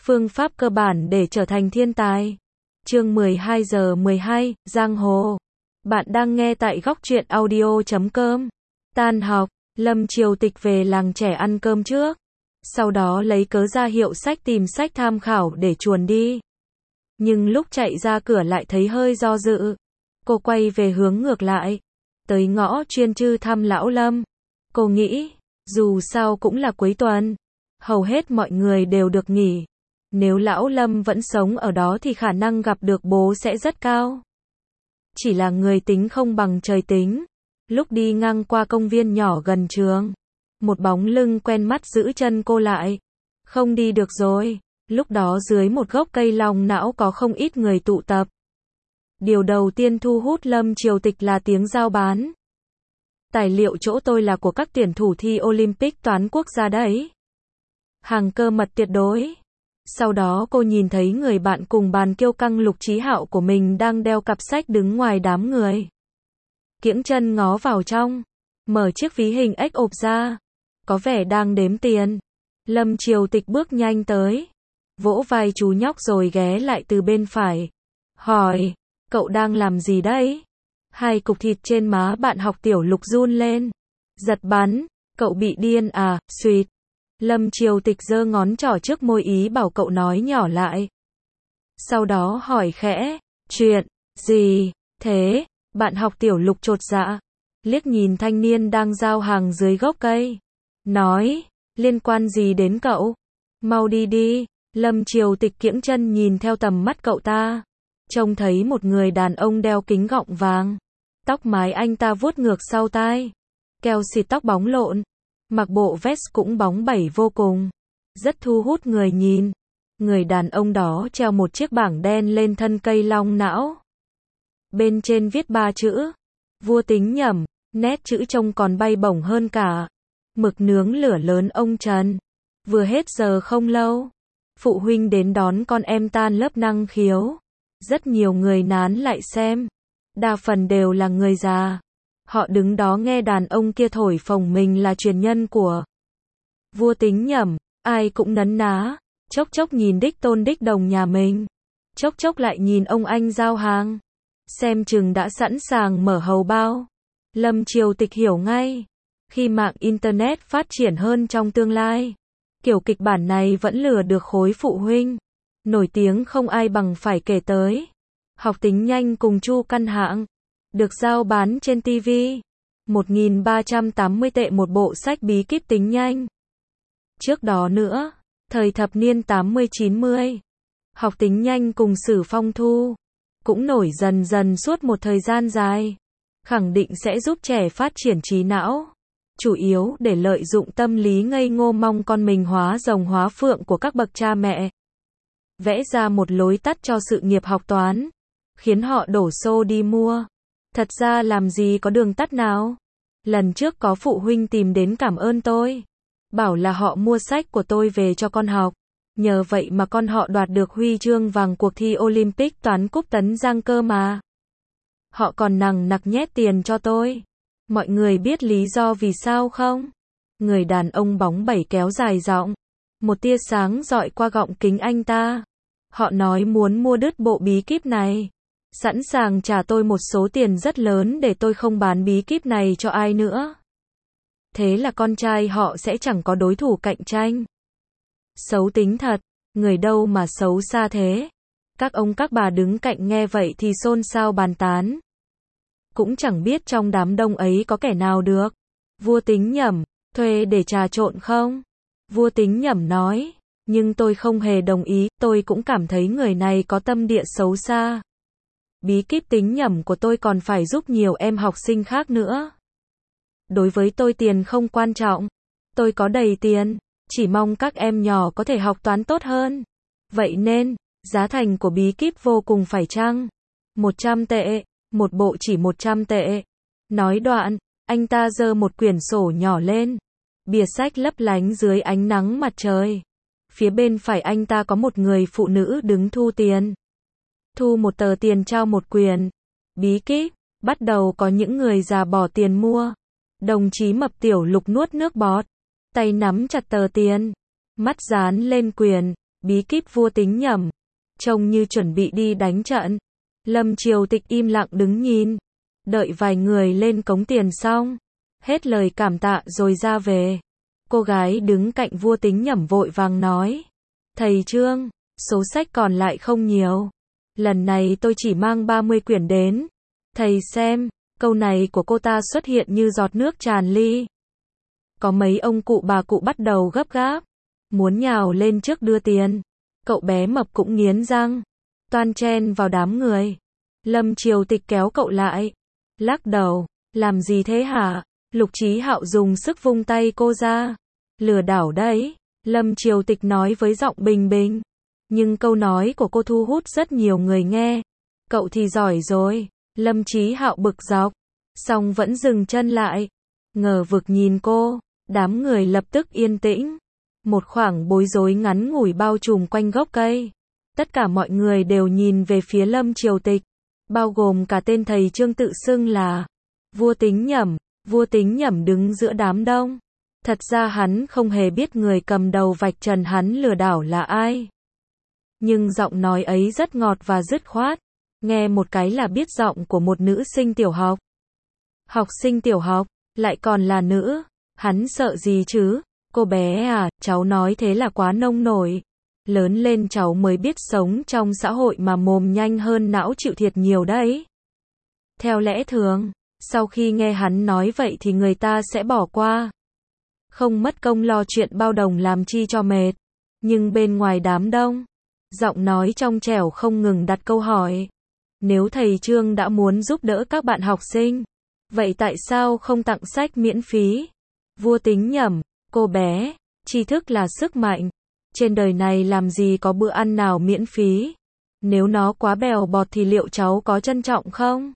Phương pháp cơ bản để trở thành thiên tài. Chương 12 giờ 12, Giang Hồ. Bạn đang nghe tại góc truyện audio.com. Tan học, Lâm Triều Tịch về làng trẻ ăn cơm trước. Sau đó lấy cớ ra hiệu sách tìm sách tham khảo để chuồn đi. Nhưng lúc chạy ra cửa lại thấy hơi do dự. Cô quay về hướng ngược lại. Tới ngõ chuyên chư thăm lão Lâm. Cô nghĩ, dù sao cũng là cuối tuần. Hầu hết mọi người đều được nghỉ. Nếu lão Lâm vẫn sống ở đó thì khả năng gặp được bố sẽ rất cao. Chỉ là người tính không bằng trời tính. Lúc đi ngang qua công viên nhỏ gần trường, một bóng lưng quen mắt giữ chân cô lại. Không đi được rồi. Lúc đó dưới một gốc cây long não có không ít người tụ tập. Điều đầu tiên thu hút Lâm Triều Tịch là tiếng giao bán. Tài liệu chỗ tôi là của các tuyển thủ thi Olympic toán quốc gia đấy. Hàng cơ mật tuyệt đối. Sau đó cô nhìn thấy người bạn cùng bàn kiêu căng Lục Chí Hạo của mình đang đeo cặp sách đứng ngoài đám người. Kiễng chân ngó vào trong, mở chiếc ví hình ếch ộp ra. Có vẻ đang đếm tiền. Lâm Triều Tịch bước nhanh tới, vỗ vai chú nhóc rồi ghé lại từ bên phải. Hỏi, cậu đang làm gì đấy? Hai cục thịt trên má bạn học tiểu Lục run lên. Giật bắn, cậu bị điên à, suýt. Lâm Triều Tịch giơ ngón trỏ trước môi ý bảo cậu nói nhỏ lại. Sau đó hỏi khẽ, chuyện gì thế? Bạn học tiểu Lục chột dạ, liếc nhìn thanh niên đang giao hàng dưới gốc cây. Nói, liên quan gì đến cậu? Mau đi đi. Lâm Triều Tịch kiễng chân nhìn theo tầm mắt cậu ta. Trông thấy một người đàn ông đeo kính gọng vàng. Tóc mái anh ta vuốt ngược sau tai. Keo xịt tóc bóng lộn. Mặc bộ vest cũng bóng bẩy vô cùng. Rất thu hút người nhìn. Người đàn ông đó treo một chiếc bảng đen lên thân cây long não. Bên trên viết 3 chữ. Vua Tính Nhẩm. Nét chữ trông còn bay bổng hơn cả mực nướng lửa lớn ông Trần. Vừa hết giờ không lâu, phụ huynh đến đón con em tan lớp năng khiếu. Rất nhiều người nán lại xem. Đa phần đều là người già. Họ đứng đó nghe đàn ông kia thổi phồng mình là truyền nhân của Vua Tính Nhẩm. Ai cũng nấn ná. Chốc chốc nhìn đích tôn đích đồng nhà mình. Chốc chốc lại nhìn ông anh giao hàng. Xem chừng đã sẵn sàng mở hầu bao. Lâm Triều Tịch hiểu ngay. Khi mạng Internet phát triển hơn trong tương lai, kiểu kịch bản này vẫn lừa được khối phụ huynh. Nổi tiếng không ai bằng phải kể tới. Học tính nhanh cùng Chu Căn Hạng. Được giao bán trên TV. 1.380 tệ một bộ sách bí kíp tính nhanh. Trước đó nữa, thời thập niên 80-90, học tính nhanh cùng Sử Phong Thu cũng nổi dần dần suốt một thời gian dài. Khẳng định sẽ giúp trẻ phát triển trí não. Chủ yếu để lợi dụng tâm lý ngây ngô mong con mình hóa rồng hóa phượng của các bậc cha mẹ. Vẽ ra một lối tắt cho sự nghiệp học toán. Khiến họ đổ xô đi mua. Thật ra làm gì có đường tắt nào. Lần trước có phụ huynh tìm đến cảm ơn tôi. Bảo là họ mua sách của tôi về cho con học. Nhờ vậy mà con họ đoạt được huy chương vàng cuộc thi Olympic toán cúp Tấn Giang cơ mà. Họ còn nằng nặc nhét tiền cho tôi. Mọi người biết lý do vì sao không? Người đàn ông bóng bẩy kéo dài giọng. Một tia sáng dọi qua gọng kính anh ta. Họ nói muốn mua đứt bộ bí kíp này. Sẵn sàng trả tôi một số tiền rất lớn để tôi không bán bí kíp này cho ai nữa. Thế là con trai họ sẽ chẳng có đối thủ cạnh tranh. Xấu tính thật. Người đâu mà xấu xa thế. Các ông các bà đứng cạnh nghe vậy thì xôn xao bàn tán. Cũng chẳng biết trong đám đông ấy có kẻ nào được. Vua Tính Nhẩm, thuê để trà trộn không? Vua Tính Nhẩm nói, nhưng tôi không hề đồng ý, tôi cũng cảm thấy người này có tâm địa xấu xa. Bí kíp tính nhẩm của tôi còn phải giúp nhiều em học sinh khác nữa. Đối với tôi tiền không quan trọng. Tôi có đầy tiền, chỉ mong các em nhỏ có thể học toán tốt hơn. Vậy nên, giá thành của bí kíp vô cùng phải chăng? 100 tệ. Một bộ chỉ 100 tệ. Nói đoạn, anh ta giơ một quyển sổ nhỏ lên. Bìa sách lấp lánh dưới ánh nắng mặt trời. Phía bên phải anh ta có một người phụ nữ đứng thu tiền. Thu một tờ tiền trao một quyển. Bí kíp, bắt đầu có những người già bỏ tiền mua. Đồng chí mập tiểu Lục nuốt nước bọt. Tay nắm chặt tờ tiền. Mắt dán lên quyển. bí kíp vua Tính Nhẩm, trông như chuẩn bị đi đánh trận. Lâm Triều Tịch im lặng đứng nhìn, đợi vài người lên cống tiền xong, hết lời cảm tạ rồi ra về. Cô gái đứng cạnh vua Tính Nhẩm vội vàng nói, thầy Trương, số sách còn lại không nhiều. Lần này tôi chỉ mang 30 quyển đến. Thầy xem, câu này của cô ta xuất hiện như giọt nước tràn ly. Có mấy ông cụ bà cụ bắt đầu gấp gáp, muốn nhào lên trước đưa tiền. Cậu bé mập cũng nghiến răng, toan chen vào đám người. Lâm Triều Tịch kéo cậu lại, lắc đầu, làm gì thế hả? Lục Chí Hạo dùng sức vung tay cô ra. Lừa đảo đấy, Lâm Triều Tịch nói với giọng bình bình. Nhưng câu nói của cô thu hút rất nhiều người nghe. Cậu thì giỏi rồi, Lâm Chí Hạo bực dọc, song vẫn dừng chân lại, ngờ vực nhìn cô. Đám người lập tức yên tĩnh. Một khoảng bối rối ngắn ngủi bao trùm quanh gốc cây. Tất cả mọi người đều nhìn về phía Lâm Triều Tịch, bao gồm cả tên thầy Trương tự xưng là vua Tính Nhẩm. Vua Tính Nhẩm đứng giữa đám đông. Thật ra hắn không hề biết người cầm đầu vạch trần hắn lừa đảo là ai. Nhưng giọng nói ấy rất ngọt và dứt khoát. Nghe một cái là biết giọng của một nữ sinh tiểu học. Học sinh tiểu học, lại còn là nữ. Hắn sợ gì chứ? Cô bé à, cháu nói thế là quá nông nổi. Lớn lên cháu mới biết sống trong xã hội mà mồm nhanh hơn não chịu thiệt nhiều đấy. Theo lẽ thường, sau khi nghe hắn nói vậy thì người ta sẽ bỏ qua. Không mất công lo chuyện bao đồng làm chi cho mệt. Nhưng bên ngoài đám đông, giọng nói trong trẻo không ngừng đặt câu hỏi. Nếu thầy Trương đã muốn giúp đỡ các bạn học sinh, vậy tại sao không tặng sách miễn phí? Vua Tính Nhẩm, cô bé, tri thức là sức mạnh. Trên đời này làm gì có bữa ăn nào miễn phí? Nếu nó quá bèo bọt thì liệu cháu có trân trọng không?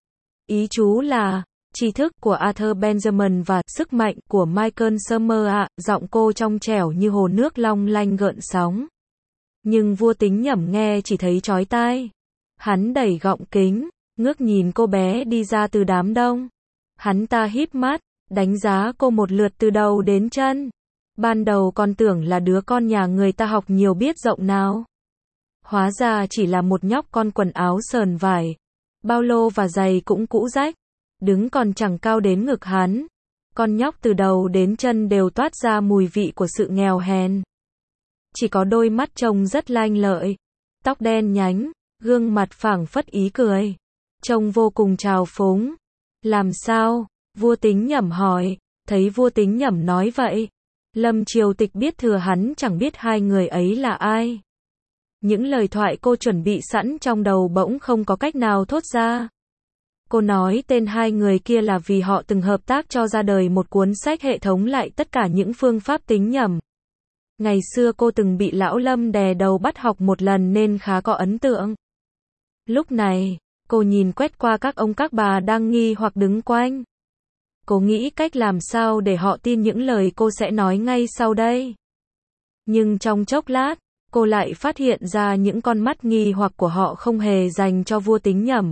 Ý chú là, tri thức của Arthur Benjamin và sức mạnh của Michael Summer ạ. Giọng cô trong trẻo như hồ nước long lanh gợn sóng. Nhưng vua Tính Nhẩm nghe chỉ thấy chói tai. Hắn đẩy gọng kính, ngước nhìn cô bé đi ra từ đám đông. Hắn ta híp mắt, đánh giá cô một lượt từ đầu đến chân. Ban đầu còn tưởng là đứa con nhà người ta học nhiều biết rộng nào. Hóa ra chỉ là một nhóc con quần áo sờn vải. Bao lô và giày cũng cũ rách. Đứng còn chẳng cao đến ngực hắn. Con nhóc từ đầu đến chân đều toát ra mùi vị của sự nghèo hèn. Chỉ có đôi mắt trông rất lanh lợi. Tóc đen nhánh, gương mặt phảng phất ý cười. Trông vô cùng trào phúng. Làm sao? Vua Tính Nhẩm hỏi. Thấy vua Tính Nhẩm nói vậy, Lâm Triều Tịch biết thừa hắn chẳng biết hai người ấy là ai. Những lời thoại cô chuẩn bị sẵn trong đầu bỗng không có cách nào thốt ra. Cô nói tên hai người kia là vì họ từng hợp tác cho ra đời một cuốn sách hệ thống lại tất cả những phương pháp tính nhẩm. Ngày xưa cô từng bị lão Lâm đè đầu bắt học một lần nên khá có ấn tượng. Lúc này, cô nhìn quét qua các ông các bà đang nghi hoặc đứng quanh. Cô nghĩ cách làm sao để họ tin những lời cô sẽ nói ngay sau đây. Nhưng trong chốc lát, cô lại phát hiện ra những con mắt nghi hoặc của họ không hề dành cho vua tính nhẩm,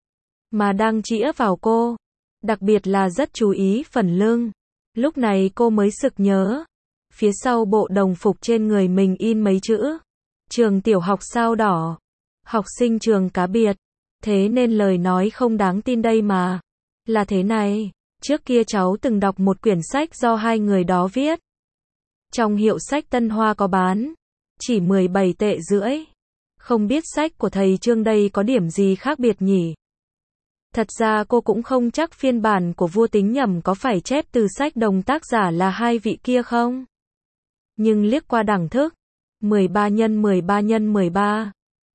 mà đang chĩa vào cô. Đặc biệt là rất chú ý phần lưng. Lúc này cô mới sực nhớ. Phía sau bộ đồng phục trên người mình in mấy chữ. Trường tiểu học sao đỏ. Học sinh trường cá biệt. Thế nên lời nói không đáng tin đây mà. Là thế này. Trước kia cháu từng đọc một quyển sách do hai người đó viết. Trong hiệu sách Tân Hoa có bán. Chỉ 17 tệ rưỡi. Không biết sách của thầy Trương đây có điểm gì khác biệt nhỉ? Thật ra cô cũng không chắc phiên bản của vua tính nhẩm có phải chép từ sách đồng tác giả là hai vị kia không? Nhưng liếc qua đẳng thức, 13 x 13 x 13,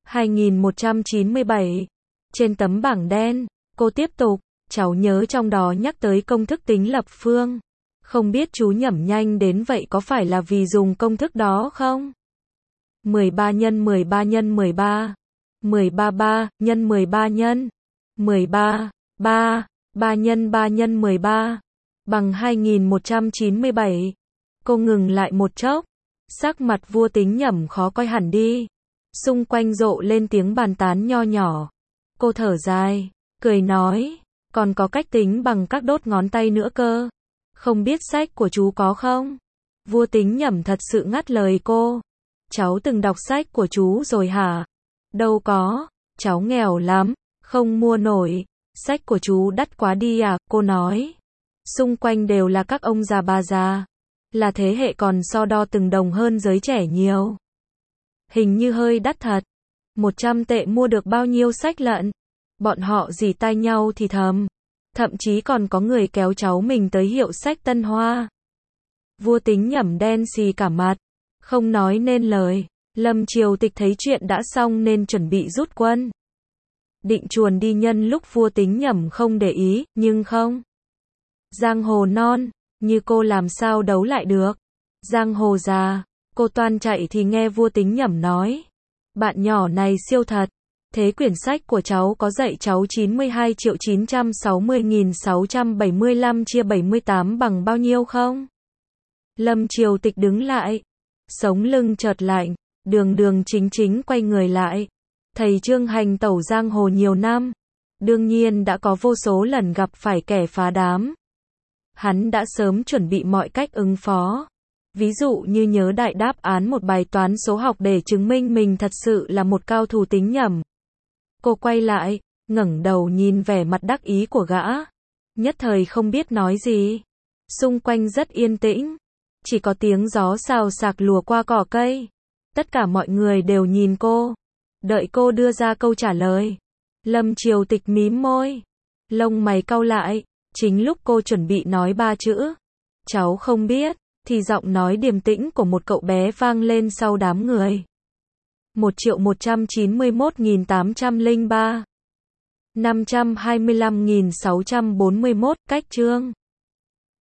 2197. Trên tấm bảng đen, cô tiếp tục, cháu nhớ trong đó nhắc tới công thức tính lập phương. Không biết chú nhẩm nhanh đến vậy có phải là vì dùng công thức đó không? 13 x 13 x 13, 13 3 x 13 x 13, 3, 3 x 3 x 13, bằng 2197. Cô ngừng lại một chốc. Sắc mặt vua tính nhẩm khó coi hẳn đi. Xung quanh rộ lên tiếng bàn tán nho nhỏ. Cô thở dài, cười nói, còn có cách tính bằng các đốt ngón tay nữa cơ. Không biết sách của chú có không? Vua tính nhẩm thật sự ngắt lời cô. cháu từng đọc sách của chú rồi hả? Đâu có, cháu nghèo lắm, không mua nổi, sách của chú đắt quá đi à, cô nói. Xung quanh đều là các ông già bà già, là thế hệ còn so đo từng đồng hơn giới trẻ nhiều. Hình như hơi đắt thật, 100 tệ mua được bao nhiêu sách lận? Bọn họ rỉ tai nhau thì thầm, thậm chí còn có người kéo cháu mình tới hiệu sách Tân Hoa. Vua Tính Nhẩm đen xì cả mặt, không nói nên lời. Lâm Triều Tịch thấy chuyện đã xong nên chuẩn bị rút quân. Định chuồn đi nhân lúc vua Tính Nhẩm không để ý, nhưng không. Giang hồ non, như cô làm sao đấu lại được. Giang hồ già, cô toan chạy thì nghe vua Tính Nhẩm nói. Bạn nhỏ này siêu thật. Thế quyển sách của cháu có dạy cháu 92.960.675 chia 78 bằng bao nhiêu không? Lâm Triều Tịch đứng lại. Sống lưng chợt lạnh, đường đường chính chính quay người lại. Thầy Trương hành tẩu giang hồ nhiều năm. Đương nhiên đã có vô số lần gặp phải kẻ phá đám. Hắn đã sớm chuẩn bị mọi cách ứng phó. Ví dụ như nhớ đại đáp án một bài toán số học để chứng minh mình thật sự là một cao thủ tính nhẩm. Cô quay lại, ngẩng đầu nhìn vẻ mặt đắc ý của gã. Nhất thời không biết nói gì. Xung quanh rất yên tĩnh. Chỉ có tiếng gió xào xạc lùa qua cỏ cây. Tất cả mọi người đều nhìn cô. Đợi cô đưa ra câu trả lời. Lâm Triều Tịch mím môi. Lông mày cau lại. Chính lúc cô chuẩn bị nói 3 chữ. Cháu không biết. Thì giọng nói điềm tĩnh của một cậu bé vang lên sau đám người. 1.191.803 525.641 cách chương